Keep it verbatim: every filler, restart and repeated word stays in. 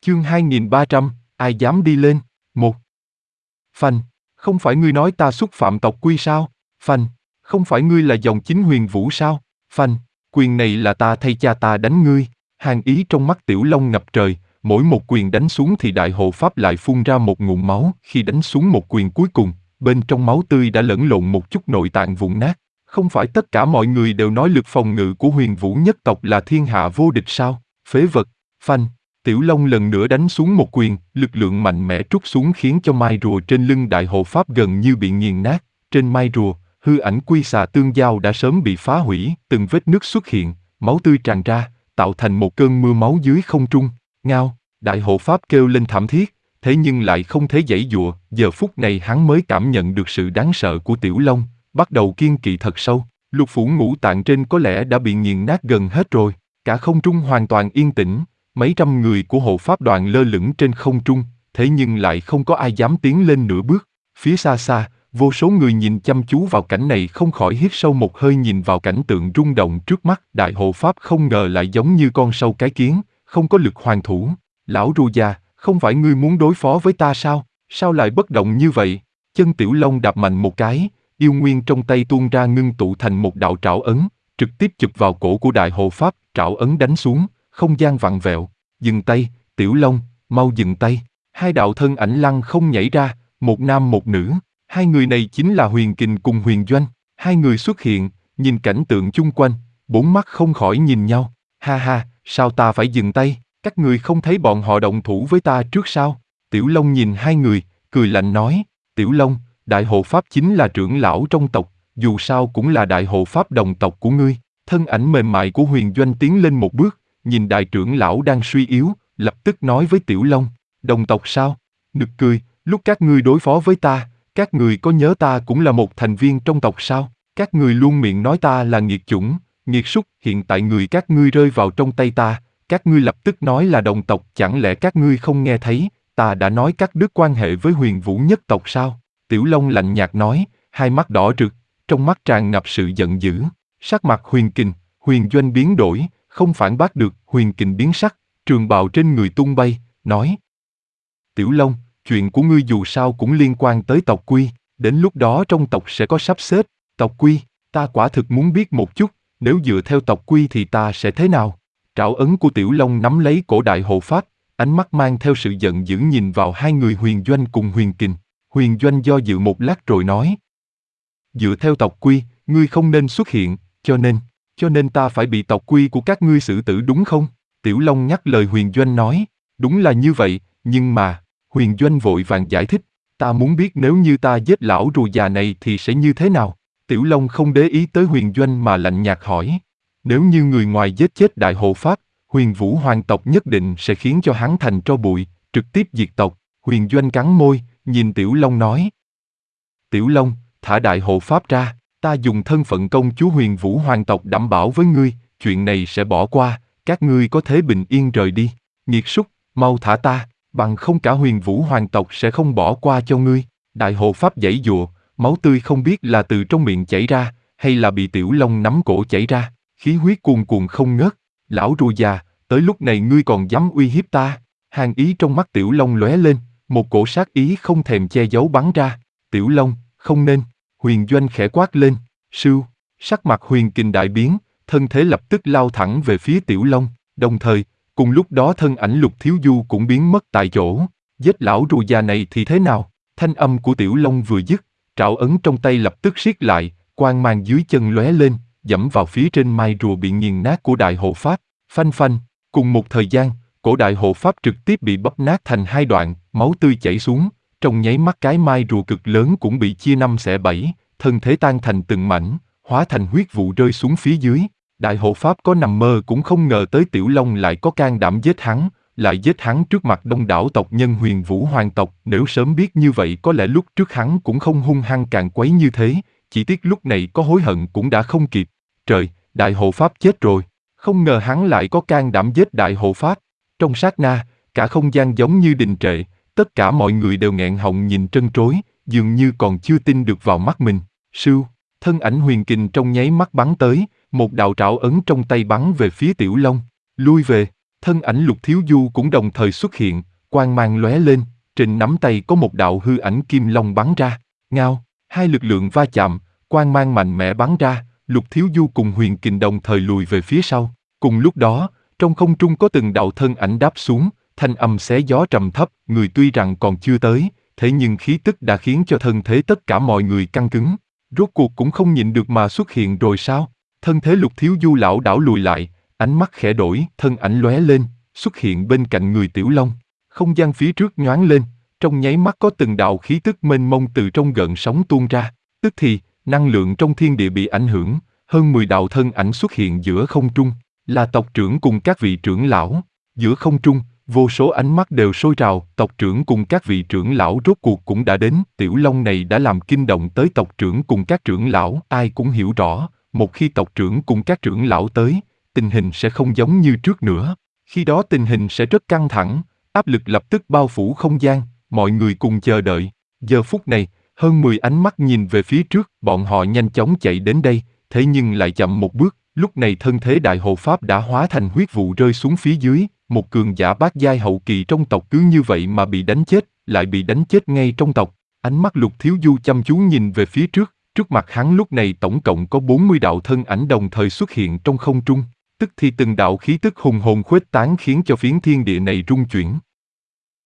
Chương hai nghìn ba trăm, ai dám đi lên? Một. Phanh, không phải ngươi nói ta xúc phạm tộc quy sao? Phanh, không phải ngươi là dòng chính Huyền Vũ sao? Phanh, quyền này là ta thay cha ta đánh ngươi. Hàn ý trong mắt Tiểu Long ngập trời, mỗi một quyền đánh xuống thì đại hộ pháp lại phun ra một ngụm máu. Khi đánh xuống một quyền cuối cùng, bên trong máu tươi đã lẫn lộn một chút nội tạng vụn nát. Không phải tất cả mọi người đều nói lực phòng ngự của Huyền Vũ nhất tộc là thiên hạ vô địch sao? Phế vật. Phanh, Tiểu Long lần nữa đánh xuống một quyền, lực lượng mạnh mẽ trút xuống khiến cho mai rùa trên lưng đại hộ pháp gần như bị nghiền nát. Trên mai rùa, hư ảnh quy xà tương giao đã sớm bị phá hủy, từng vết nứt xuất hiện, máu tươi tràn ra, tạo thành một cơn mưa máu dưới không trung. Ngao, đại hộ pháp kêu lên thảm thiết, thế nhưng lại không thể giãy giụa. Giờ phút này hắn mới cảm nhận được sự đáng sợ của Tiểu Long, bắt đầu kiêng kỵ thật sâu. Lục phủ ngũ tạng trên có lẽ đã bị nghiền nát gần hết rồi, cả không trung hoàn toàn yên tĩnh. Mấy trăm người của hộ pháp đoàn lơ lửng trên không trung, thế nhưng lại không có ai dám tiến lên nửa bước. Phía xa xa, vô số người nhìn chăm chú vào cảnh này không khỏi hít sâu một hơi nhìn vào cảnh tượng rung động trước mắt. Đại hộ pháp không ngờ lại giống như con sâu cái kiến, không có lực hoàn thủ. Lão Rùa già, không phải ngươi muốn đối phó với ta sao? Sao lại bất động như vậy? Chân Tiểu Long đạp mạnh một cái, yêu nguyên trong tay tuôn ra ngưng tụ thành một đạo trảo ấn, trực tiếp chụp vào cổ của đại hộ pháp. Trảo ấn đánh xuống, không gian vặn vẹo. Dừng tay, Tiểu Long, mau dừng tay. Hai đạo thân ảnh lăng không nhảy ra, một nam một nữ. Hai người này chính là Huyền Kình cùng Huyền Doanh. Hai người xuất hiện, nhìn cảnh tượng chung quanh, bốn mắt không khỏi nhìn nhau. Ha ha, sao ta phải dừng tay? Các người không thấy bọn họ động thủ với ta trước sao? Tiểu Long nhìn hai người, cười lạnh nói. Tiểu Long, đại hộ pháp chính là trưởng lão trong tộc, dù sao cũng là đại hộ pháp đồng tộc của ngươi. Thân ảnh mềm mại của Huyền Doanh tiến lên một bước, nhìn đại trưởng lão đang suy yếu, lập tức nói với Tiểu Long. Đồng tộc sao? Nực cười, lúc các ngươi đối phó với ta, các người có nhớ ta cũng là một thành viên trong tộc sao? Các người luôn miệng nói ta là nghiệt chủng, nghiệt súc, hiện tại người các ngươi rơi vào trong tay ta, các ngươi lập tức nói là đồng tộc, chẳng lẽ các ngươi không nghe thấy, ta đã nói cắt đứt quan hệ với Huyền Vũ nhất tộc sao? Tiểu Long lạnh nhạt nói, hai mắt đỏ rực, trong mắt tràn ngập sự giận dữ. Sắc mặt Huyền Kình, Huyền Doanh biến đổi, không phản bác được. Huyền Kình biến sắc, trường bào trên người tung bay, nói. Tiểu Long, chuyện của ngươi dù sao cũng liên quan tới tộc quy, đến lúc đó trong tộc sẽ có sắp xếp. Tộc quy, ta quả thực muốn biết một chút, nếu dựa theo tộc quy thì ta sẽ thế nào? Trảo ấn của Tiểu Long nắm lấy cổ đại hộ pháp, ánh mắt mang theo sự giận dữ nhìn vào hai người Huyền Doanh cùng Huyền Kình. Huyền Doanh do dự một lát rồi nói. Dựa theo tộc quy, ngươi không nên xuất hiện, cho nên, cho nên ta phải bị tộc quy của các ngươi xử tử đúng không? Tiểu Long nhắc lời Huyền Doanh nói, đúng là như vậy, nhưng mà, Huyền Doanh vội vàng giải thích, ta muốn biết nếu như ta giết lão rùa già này thì sẽ như thế nào? Tiểu Long không để ý tới Huyền Doanh mà lạnh nhạt hỏi, nếu như người ngoài giết chết đại hộ pháp, Huyền Vũ hoàng tộc nhất định sẽ khiến cho hắn thành tro bụi, trực tiếp diệt tộc. Huyền Doanh cắn môi, nhìn Tiểu Long nói. Tiểu Long, thả đại hộ pháp ra, ta dùng thân phận công chúa Huyền Vũ hoàng tộc đảm bảo với ngươi, chuyện này sẽ bỏ qua, các ngươi có thể bình yên rời đi. Nghiệt súc, mau thả ta, bằng không cả Huyền Vũ hoàng tộc sẽ không bỏ qua cho ngươi. Đại hộ pháp giãy giụa, máu tươi không biết là từ trong miệng chảy ra, hay là bị Tiểu Long nắm cổ chảy ra, khí huyết cuồn cuộn không ngớt. Lão rùa già, tới lúc này ngươi còn dám uy hiếp ta? Hàn ý trong mắt Tiểu Long lóe lên, một cổ sát ý không thèm che giấu bắn ra. Tiểu Long, không nên. Huyền Doanh khẽ quát lên. Sưu, sắc mặt Huyền Kình đại biến, thân thế lập tức lao thẳng về phía Tiểu Long. Đồng thời, cùng lúc đó thân ảnh Lục Thiếu Du cũng biến mất tại chỗ. Giết lão rùa già này thì thế nào? Thanh âm của Tiểu Long vừa dứt, trảo ấn trong tay lập tức siết lại, quang mang dưới chân lóe lên, dẫm vào phía trên mai rùa bị nghiền nát của đại hộ pháp. Phanh phanh, cùng một thời gian, cổ đại hộ pháp trực tiếp bị bóp nát thành hai đoạn, máu tươi chảy xuống. Trong nháy mắt cái mai rùa cực lớn cũng bị chia năm xẻ bảy, thân thể tan thành từng mảnh, hóa thành huyết vụ rơi xuống phía dưới. Đại hộ pháp có nằm mơ cũng không ngờ tới Tiểu Long lại có can đảm giết hắn, lại giết hắn trước mặt đông đảo tộc nhân Huyền Vũ hoàng tộc. Nếu sớm biết như vậy có lẽ lúc trước hắn cũng không hung hăng càn quấy như thế, chỉ tiếc lúc này có hối hận cũng đã không kịp. Trời, đại hộ pháp chết rồi, không ngờ hắn lại có can đảm giết đại hộ pháp. Trong sát na, cả không gian giống như đình trệ, tất cả mọi người đều nghẹn họng nhìn trân trối, dường như còn chưa tin được vào mắt mình. Sưu, thân ảnh Huyền Kình trong nháy mắt bắn tới, một đạo trảo ấn trong tay bắn về phía Tiểu Long. Lui về, Thân ảnh Lục Thiếu Du cũng đồng thời xuất hiện, quang mang lóe lên, trên nắm tay có một đạo hư ảnh kim long bắn ra. Ngao, hai lực lượng va chạm, quang mang mạnh mẽ bắn ra, Lục Thiếu Du cùng Huyền Kình đồng thời lùi về phía sau. Cùng lúc đó, trong không trung có từng đạo thân ảnh đáp xuống, thanh âm xé gió trầm thấp, người tuy rằng còn chưa tới, thế nhưng khí tức đã khiến cho thân thế tất cả mọi người căng cứng. Rốt cuộc cũng không nhịn được mà xuất hiện rồi sao? Thân thế Lục Thiếu Du lảo đảo lùi lại, ánh mắt khẽ đổi, thân ảnh lóe lên, xuất hiện bên cạnh người Tiểu Long. Không gian phía trước nhoáng lên, trong nháy mắt có từng đạo khí tức mênh mông từ trong gợn sóng tuôn ra. Tức thì, năng lượng trong thiên địa bị ảnh hưởng, hơn mười đạo thân ảnh xuất hiện giữa không trung, là tộc trưởng cùng các vị trưởng lão. Giữa không trung, vô số ánh mắt đều sôi trào, tộc trưởng cùng các vị trưởng lão rốt cuộc cũng đã đến. Tiểu Long này đã làm kinh động tới tộc trưởng cùng các trưởng lão. Ai cũng hiểu rõ, một khi tộc trưởng cùng các trưởng lão tới, tình hình sẽ không giống như trước nữa. Khi đó tình hình sẽ rất căng thẳng, áp lực lập tức bao phủ không gian, mọi người cùng chờ đợi. Giờ phút này, hơn mười ánh mắt nhìn về phía trước, bọn họ nhanh chóng chạy đến đây, thế nhưng lại chậm một bước. Lúc này thân thế đại hộ pháp đã hóa thành huyết vụ rơi xuống phía dưới, một cường giả bát giai hậu kỳ trong tộc cứ như vậy mà bị đánh chết, lại bị đánh chết ngay trong tộc. Ánh mắt Lục Thiếu Du chăm chú nhìn về phía trước, trước mặt hắn lúc này tổng cộng có bốn mươi đạo thân ảnh đồng thời xuất hiện trong không trung. Tức thì từng đạo khí tức hùng hồn khuếch tán khiến cho phiến thiên địa này rung chuyển.